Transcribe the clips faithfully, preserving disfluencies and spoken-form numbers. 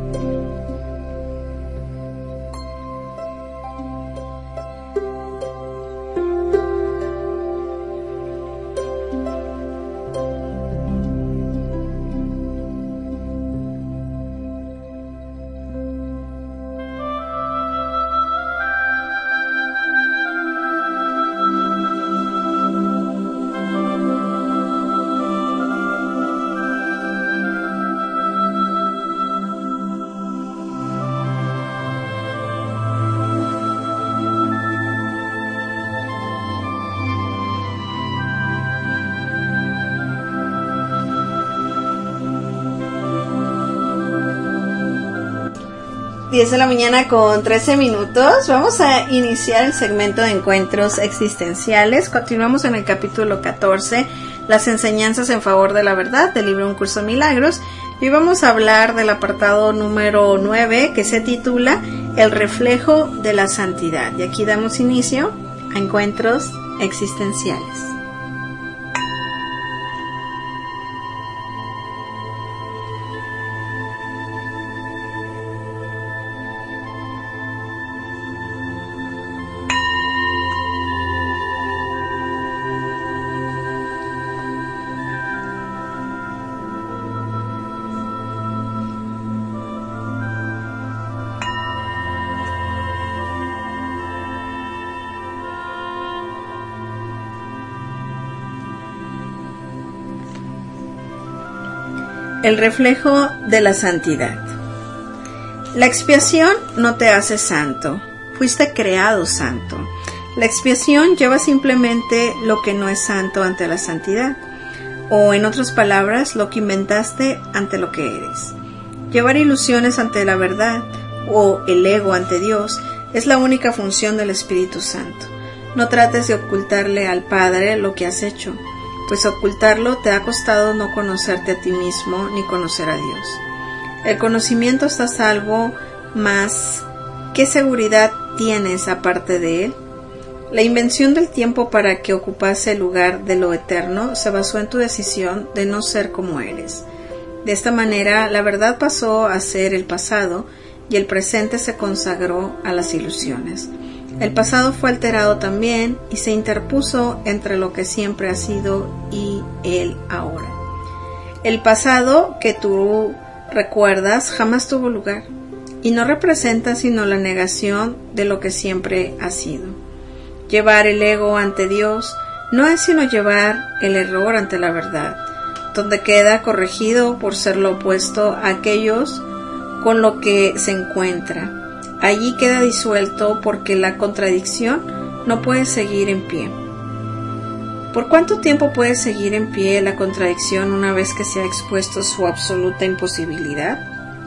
diez de la mañana con trece minutos. Vamos a iniciar el segmento de encuentros existenciales. Continuamos en el capítulo catorce, las enseñanzas en favor de la verdad, del libro Un Curso de Milagros. Y vamos a hablar del apartado número nueve, que se titula El reflejo de la santidad. Y aquí damos inicio a encuentros existenciales. El reflejo de la santidad. La expiación no te hace santo, fuiste creado santo. La expiación lleva simplemente lo que no es santo ante la santidad, o en otras palabras, lo que inventaste ante lo que eres. Llevar ilusiones ante la verdad, o el ego ante Dios, es la única función del Espíritu Santo. No trates de ocultarle al Padre lo que has hecho, pues ocultarlo te ha costado no conocerte a ti mismo ni conocer a Dios. El conocimiento está a salvo, mas ¿qué seguridad tienes aparte de él? La invención del tiempo para que ocupase el lugar de lo eterno se basó en tu decisión de no ser como eres. De esta manera, la verdad pasó a ser el pasado y el presente se consagró a las ilusiones. El pasado fue alterado también y se interpuso entre lo que siempre ha sido y el ahora. El pasado que tú recuerdas jamás tuvo lugar y no representa sino la negación de lo que siempre ha sido. Llevar el ego ante Dios no es sino llevar el error ante la verdad, donde queda corregido por ser lo opuesto a aquellos con lo que se encuentra. Allí queda disuelto porque la contradicción no puede seguir en pie. ¿Por cuánto tiempo puede seguir en pie la contradicción una vez que se ha expuesto su absoluta imposibilidad?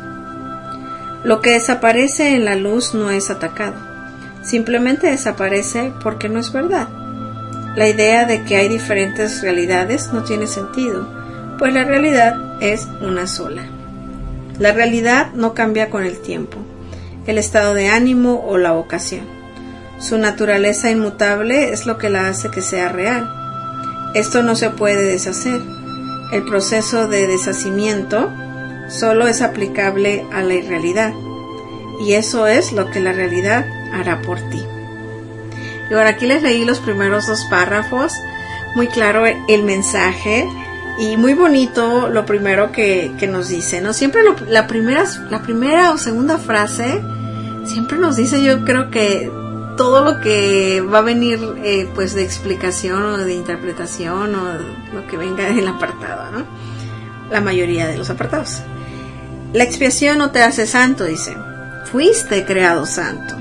Lo que desaparece en la luz no es atacado, simplemente desaparece porque no es verdad. La idea de que hay diferentes realidades no tiene sentido, pues la realidad es una sola. La realidad no cambia con el tiempo, el estado de ánimo o la ocasión. Su naturaleza inmutable es lo que la hace que sea real. Esto no se puede deshacer. El proceso de deshacimiento solo es aplicable a la irrealidad, y eso es lo que la realidad hará por ti. Y ahora aquí les leí los primeros dos párrafos, muy claro el mensaje y muy bonito lo primero que, que nos dice, ¿no? Siempre lo, la, primera, la primera o segunda frase siempre nos dice, yo creo que todo lo que va a venir eh, pues de explicación o de interpretación o lo que venga del apartado, ¿no? La mayoría de los apartados. La expiación no te hace santo, dice. Fuiste creado santo.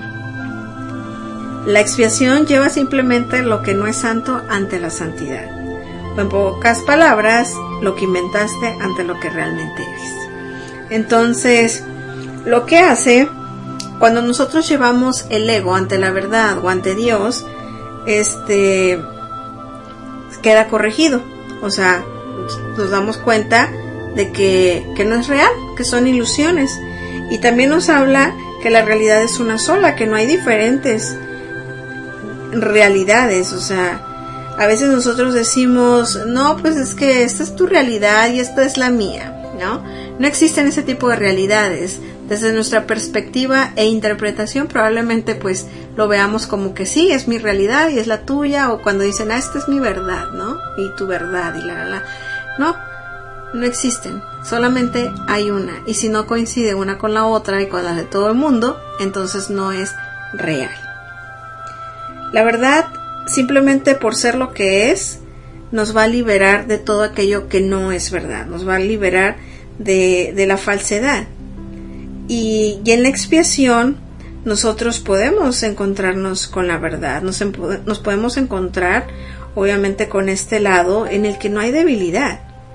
La expiación lleva simplemente lo que no es santo ante la santidad. O en pocas palabras, lo que inventaste ante lo que realmente eres. Entonces, lo que hace, cuando nosotros llevamos el ego ante la verdad o ante Dios, este, queda corregido. O sea, nos damos cuenta de que, que no es real, que son ilusiones. Y también nos habla que la realidad es una sola, que no hay diferentes realidades. O sea, a veces nosotros decimos, no, pues es que esta es tu realidad y esta es la mía, ¿no? No existen ese tipo de realidades. Desde nuestra perspectiva e interpretación probablemente pues lo veamos como que sí, es mi realidad y es la tuya, o cuando dicen, ah, esta es mi verdad, ¿no? Y tu verdad y la, la, la. No, no existen. Solamente hay una. Y si no coincide una con la otra y con la de todo el mundo, entonces no es real. La verdad, simplemente por ser lo que es, nos va a liberar de todo aquello que no es verdad. Nos va a liberar de, de la falsedad. Y, y en la expiación nosotros podemos encontrarnos con la verdad, nos, nos podemos encontrar obviamente con este lado en el que no hay debilidad.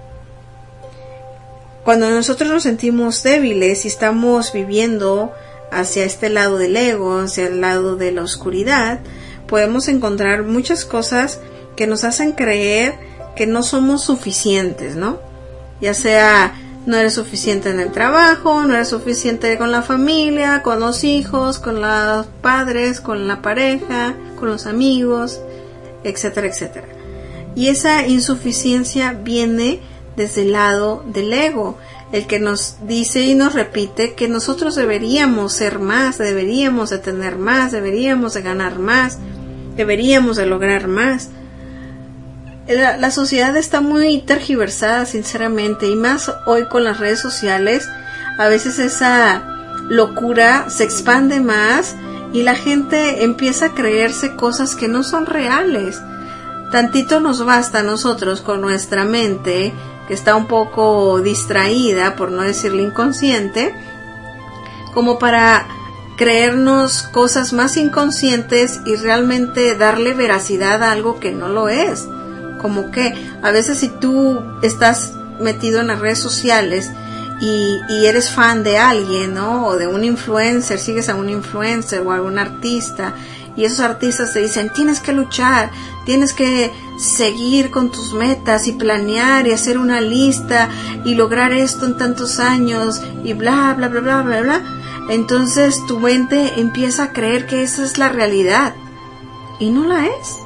Cuando nosotros nos sentimos débiles y estamos viviendo hacia este lado del ego, hacia el lado de la oscuridad, podemos encontrar muchas cosas que nos hacen creer que no somos suficientes, ¿no? Ya sea no eres suficiente en el trabajo, no eres suficiente con la familia, con los hijos, con los padres, con la pareja, con los amigos, etcétera, etcétera. Y esa insuficiencia viene desde el lado del ego, el que nos dice y nos repite que nosotros deberíamos ser más, deberíamos de tener más, deberíamos de ganar más, deberíamos de lograr más. La, la sociedad está muy tergiversada, sinceramente, y más hoy con las redes sociales. A veces esa locura se expande más y la gente empieza a creerse cosas que no son reales. Tantito nos basta a nosotros con nuestra mente, que está un poco distraída, por no decirle inconsciente, como para creernos cosas más inconscientes y realmente darle veracidad a algo que no lo es. Como que a veces si tú estás metido en las redes sociales y, y eres fan de alguien, ¿no? O de un influencer, sigues a un influencer o a algún artista, y esos artistas te dicen, tienes que luchar, tienes que seguir con tus metas y planear y hacer una lista y lograr esto en tantos años y bla, bla, bla, bla, bla, bla. Entonces tu mente empieza a creer que esa es la realidad y no la es.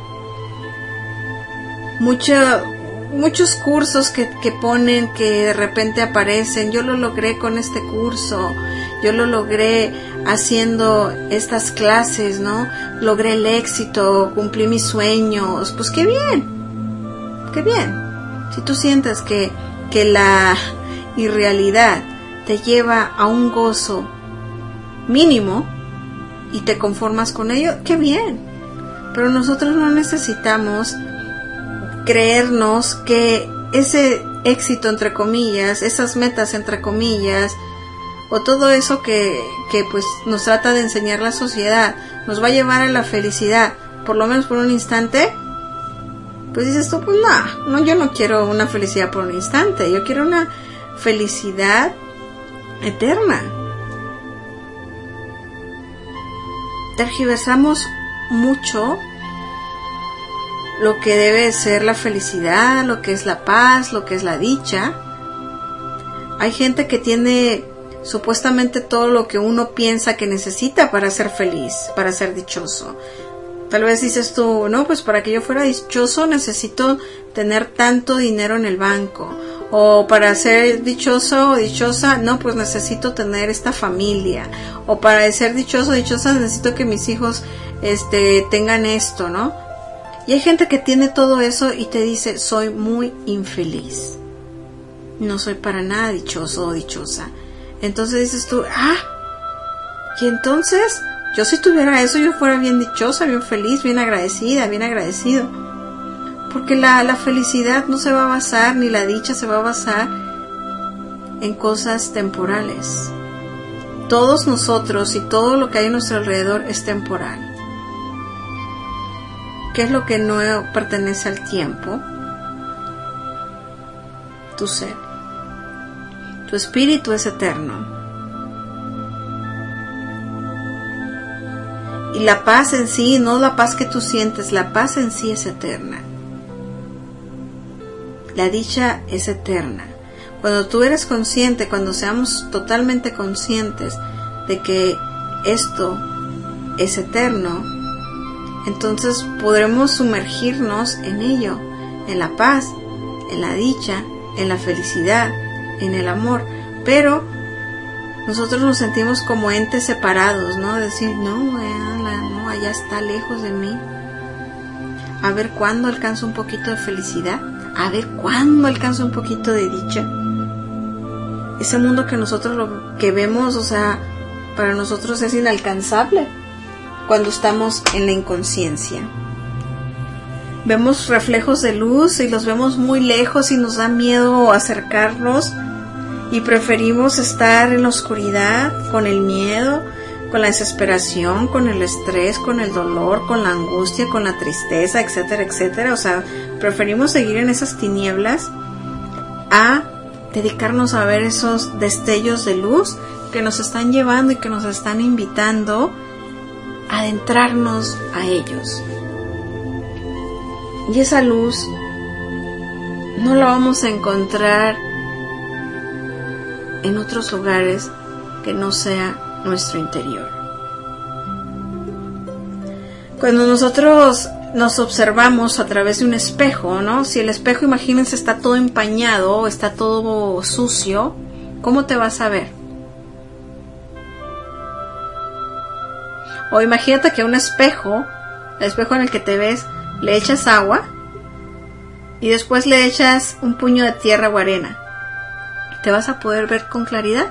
Mucho, muchos cursos que, que ponen, que de repente aparecen, yo lo logré con este curso, yo lo logré haciendo estas clases, ¿no? Logré el éxito, cumplí mis sueños, pues qué bien, qué bien. Si tú sientes que, que la irrealidad te lleva a un gozo mínimo y te conformas con ello, qué bien. Pero nosotros no necesitamos creernos que ese éxito entre comillas, esas metas entre comillas, o todo eso que, que pues nos trata de enseñar la sociedad, nos va a llevar a la felicidad, por lo menos por un instante. Pues dices tú, pues no, no, yo no quiero una felicidad por un instante, yo quiero una felicidad eterna. Tergiversamos mucho lo que debe ser la felicidad, lo que es la paz, lo que es la dicha. Hay gente que tiene supuestamente todo lo que uno piensa que necesita para ser feliz, para ser dichoso. Tal vez dices tú, no, pues para que yo fuera dichoso necesito tener tanto dinero en el banco. O para ser dichoso o dichosa, no, pues necesito tener esta familia. O para ser dichoso o dichosa necesito que mis hijos este, tengan esto, ¿no? Y hay gente que tiene todo eso y te dice, soy muy infeliz. No soy para nada dichoso o dichosa. Entonces dices tú, ah, y entonces, yo si tuviera eso, yo fuera bien dichosa, bien feliz, bien agradecida, bien agradecido. Porque la, la felicidad no se va a basar, ni la dicha se va a basar en cosas temporales. Todos nosotros y todo lo que hay a nuestro alrededor es temporal. ¿Qué es lo que no pertenece al tiempo? Tu ser. Tu espíritu es eterno. Y la paz en sí, no la paz que tú sientes, la paz en sí es eterna. La dicha es eterna. Cuando tú eres consciente, cuando seamos totalmente conscientes de que esto es eterno, entonces podremos sumergirnos en ello, en la paz, en la dicha, en la felicidad, en el amor. pero nosotros nos sentimos como entes separados, ¿no? Decir, no, no, allá está lejos de mí. A ver cuándo alcanzo un poquito de felicidad, a ver cuándo alcanzo un poquito de dicha. Ese mundo que nosotros lo que vemos, o sea, para nosotros es inalcanzable cuando estamos en la inconsciencia. Vemos reflejos de luz y los vemos muy lejos y nos da miedo acercarnos y preferimos estar en la oscuridad con el miedo, con la desesperación, con el estrés, con el dolor, con la angustia, con la tristeza, etcétera, etcétera. O sea, preferimos seguir en esas tinieblas a dedicarnos a ver esos destellos de luz que nos están llevando y que nos están invitando a adentrarnos a ellos. Y esa luz no la vamos a encontrar en otros lugares que no sea nuestro interior. Cuando nosotros nos observamos a través de un espejo, ¿no? Si el espejo, imagínense, está todo empañado, está todo sucio, ¿cómo te vas a ver? O imagínate que un espejo, el espejo en el que te ves, le echas agua y después le echas un puño de tierra o arena. ¿Te vas a poder ver con claridad?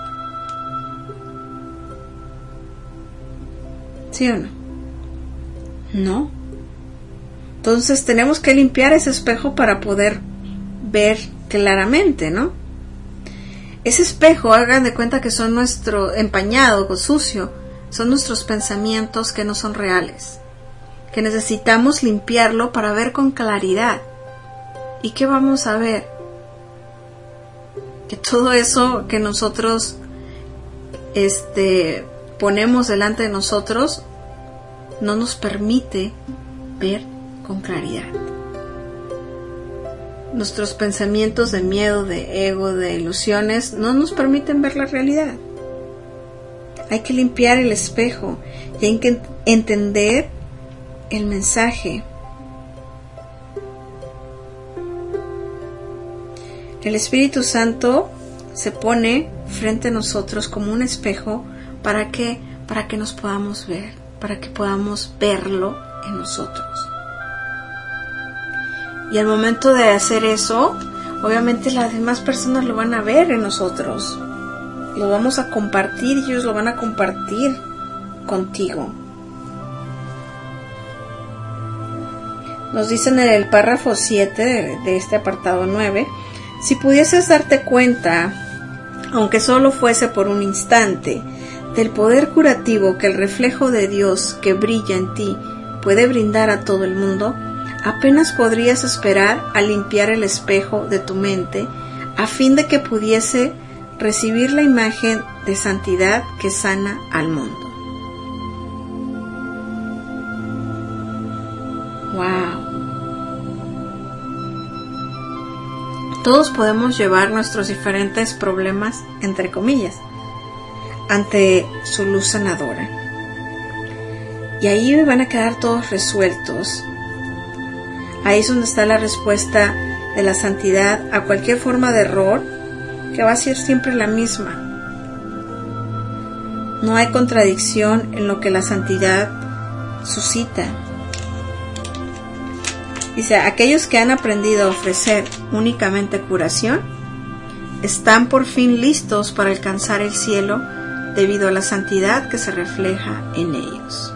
¿Sí o no? No. Entonces tenemos que limpiar ese espejo para poder ver claramente, ¿no? Ese espejo, hagan de cuenta que son nuestro empañado o sucio, son nuestros pensamientos que no son reales, que necesitamos limpiarlo para ver con claridad. ¿Y qué vamos a ver? Que todo eso que nosotros este, ponemos delante de nosotros no nos permite ver con claridad. Nuestros pensamientos de miedo, de ego, de ilusiones no nos permiten ver la realidad. Hay que limpiar el espejo y hay que entender el mensaje. El Espíritu Santo se pone frente a nosotros como un espejo para que, para que nos podamos ver, para que podamos verlo en nosotros. Y al momento de hacer eso, obviamente las demás personas lo van a ver en nosotros. Lo vamos a compartir y ellos lo van a compartir contigo. Nos dicen en el párrafo siete de, de este apartado nueve, si pudieses darte cuenta, aunque solo fuese por un instante, del poder curativo que el reflejo de Dios que brilla en ti puede brindar a todo el mundo, apenas podrías esperar a limpiar el espejo de tu mente a fin de que pudiese recibir la imagen de santidad que sana al mundo. ¡Wow! Todos podemos llevar nuestros diferentes problemas, entre comillas, ante su luz sanadora. Y ahí van a quedar todos resueltos. Ahí es donde está la respuesta de la santidad a cualquier forma de error, que va a ser siempre la misma. No hay contradicción en lo que la santidad suscita. Dice, aquellos que han aprendido a ofrecer únicamente curación, están por fin listos para alcanzar el cielo debido a la santidad que se refleja en ellos.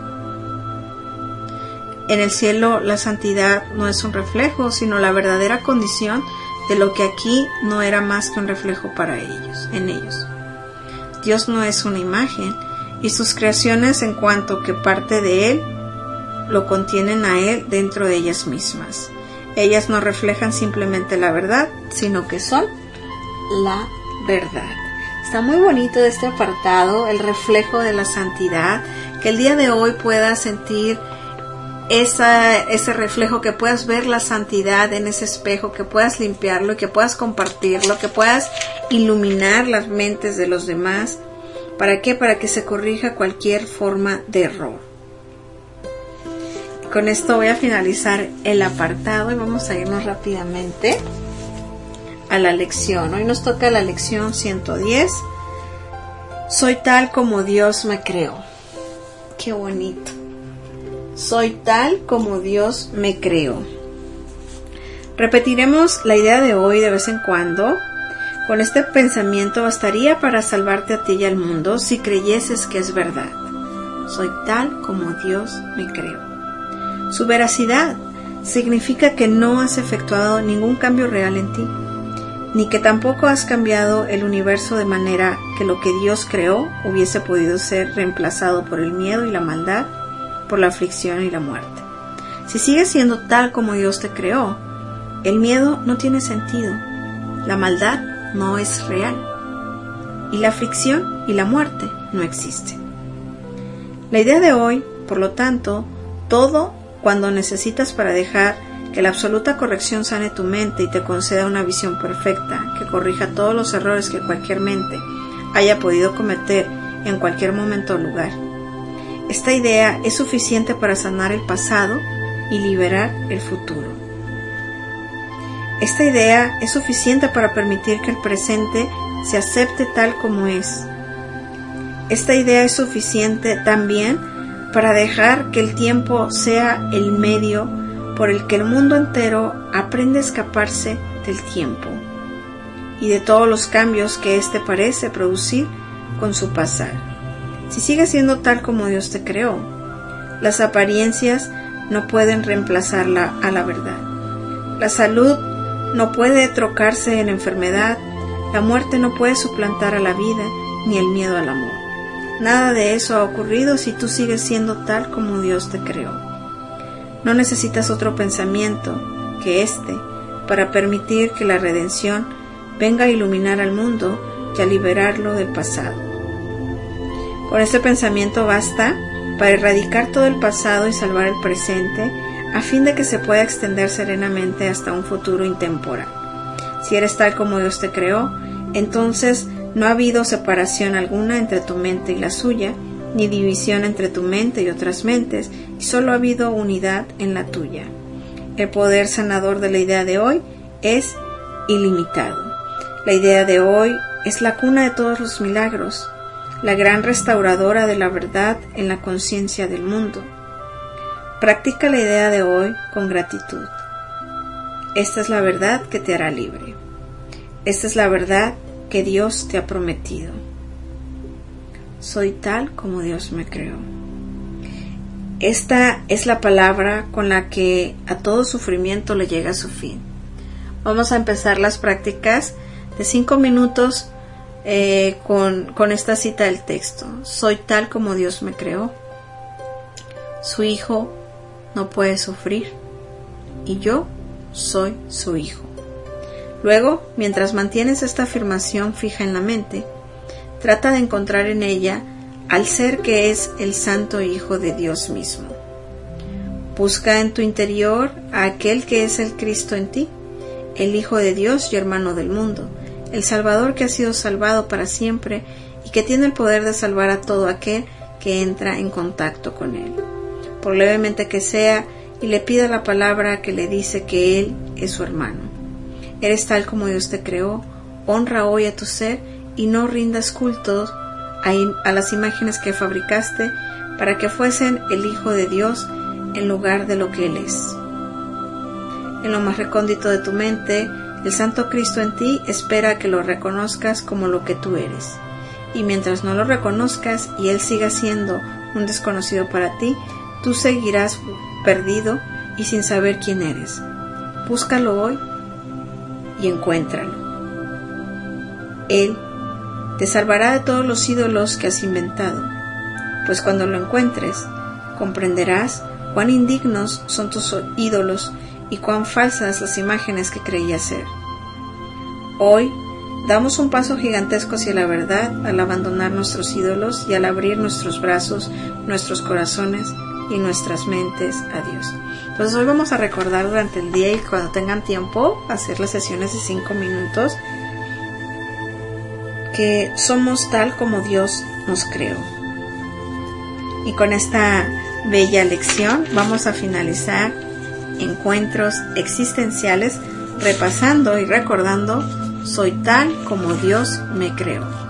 En el cielo la santidad no es un reflejo, sino la verdadera condición de lo que aquí no era más que un reflejo para ellos, en ellos. Dios no es una imagen, y sus creaciones, en cuanto que parte de Él, lo contienen a Él dentro de ellas mismas. Ellas no reflejan simplemente la verdad, sino que son la verdad. Está muy bonito de este apartado, el reflejo de la santidad, que el día de hoy puedas sentir esa, ese reflejo, que puedas ver la santidad en ese espejo, que puedas limpiarlo, que puedas compartirlo, que puedas iluminar las mentes de los demás. ¿Para qué? Para que se corrija cualquier forma de error. Con esto voy a finalizar el apartado y vamos a irnos rápidamente a la lección. Hoy nos toca la lección ciento diez. Soy tal como Dios me creó. Qué bonito. Soy tal como Dios me creó. Repetiremos la idea de hoy de vez en cuando. Con este pensamiento bastaría para salvarte a ti y al mundo si creyeses que es verdad. Soy tal como Dios me creó. Su veracidad significa que no has efectuado ningún cambio real en ti, ni que tampoco has cambiado el universo de manera que lo que Dios creó hubiese podido ser reemplazado por el miedo y la maldad, por la aflicción y la muerte. Si sigues siendo tal como Dios te creó, el miedo no tiene sentido, la maldad no es real, y la aflicción y la muerte no existen. La idea de hoy, por lo tanto, todo cuando necesitas para dejar que la absoluta corrección sane tu mente y te conceda una visión perfecta que corrija todos los errores que cualquier mente haya podido cometer en cualquier momento o lugar. Esta idea es suficiente para sanar el pasado y liberar el futuro. Esta idea es suficiente para permitir que el presente se acepte tal como es. Esta idea es suficiente también para dejar que el tiempo sea el medio por el que el mundo entero aprende a escaparse del tiempo y de todos los cambios que éste parece producir con su pasar. Si sigues siendo tal como Dios te creó, las apariencias no pueden reemplazarla a la verdad. La salud no puede trocarse en enfermedad, la muerte no puede suplantar a la vida, ni el miedo al amor. Nada de eso ha ocurrido si tú sigues siendo tal como Dios te creó. No necesitas otro pensamiento que este para permitir que la redención venga a iluminar al mundo y a liberarlo del pasado. Con este pensamiento basta para erradicar todo el pasado y salvar el presente, a fin de que se pueda extender serenamente hasta un futuro intemporal. Si eres tal como Dios te creó, entonces no ha habido separación alguna entre tu mente y la suya, ni división entre tu mente y otras mentes, y solo ha habido unidad en la tuya. El poder sanador de la idea de hoy es ilimitado. La idea de hoy es la cuna de todos los milagros, la gran restauradora de la verdad en la conciencia del mundo. Practica la idea de hoy con gratitud. Esta es la verdad que te hará libre. Esta es la verdad que Dios te ha prometido. Soy tal como Dios me creó. Esta es la palabra con la que a todo sufrimiento le llega a su fin. Vamos a empezar las prácticas de cinco minutos eh, con, con esta cita del texto. Soy tal como Dios me creó. Su hijo no puede sufrir y yo soy su hijo. Luego, mientras mantienes esta afirmación fija en la mente, trata de encontrar en ella al ser que es el Santo Hijo de Dios mismo. Busca en tu interior a aquel que es el Cristo en ti, el Hijo de Dios y hermano del mundo, el Salvador que ha sido salvado para siempre y que tiene el poder de salvar a todo aquel que entra en contacto con él, por levemente que sea, y le pida la palabra que le dice que él es su hermano. Eres tal como Dios te creó, honra hoy a tu ser y no rindas culto a, a las imágenes que fabricaste para que fuesen el Hijo de Dios en lugar de lo que Él es. En lo más recóndito de tu mente, el Santo Cristo en ti espera que lo reconozcas como lo que tú eres. Y mientras no lo reconozcas y Él siga siendo un desconocido para ti, tú seguirás perdido y sin saber quién eres. Búscalo hoy y encuéntralo. Él te salvará de todos los ídolos que has inventado, pues cuando lo encuentres, comprenderás cuán indignos son tus ídolos y cuán falsas las imágenes que creías ser. Hoy damos un paso gigantesco hacia la verdad al abandonar nuestros ídolos y al abrir nuestros brazos, nuestros corazones y nuestras mentes a Dios. Entonces hoy vamos a recordar durante el día y cuando tengan tiempo hacer las sesiones de cinco minutos que somos tal como Dios nos creó. Y con esta bella lección vamos a finalizar encuentros existenciales repasando y recordando soy tal como Dios me creó.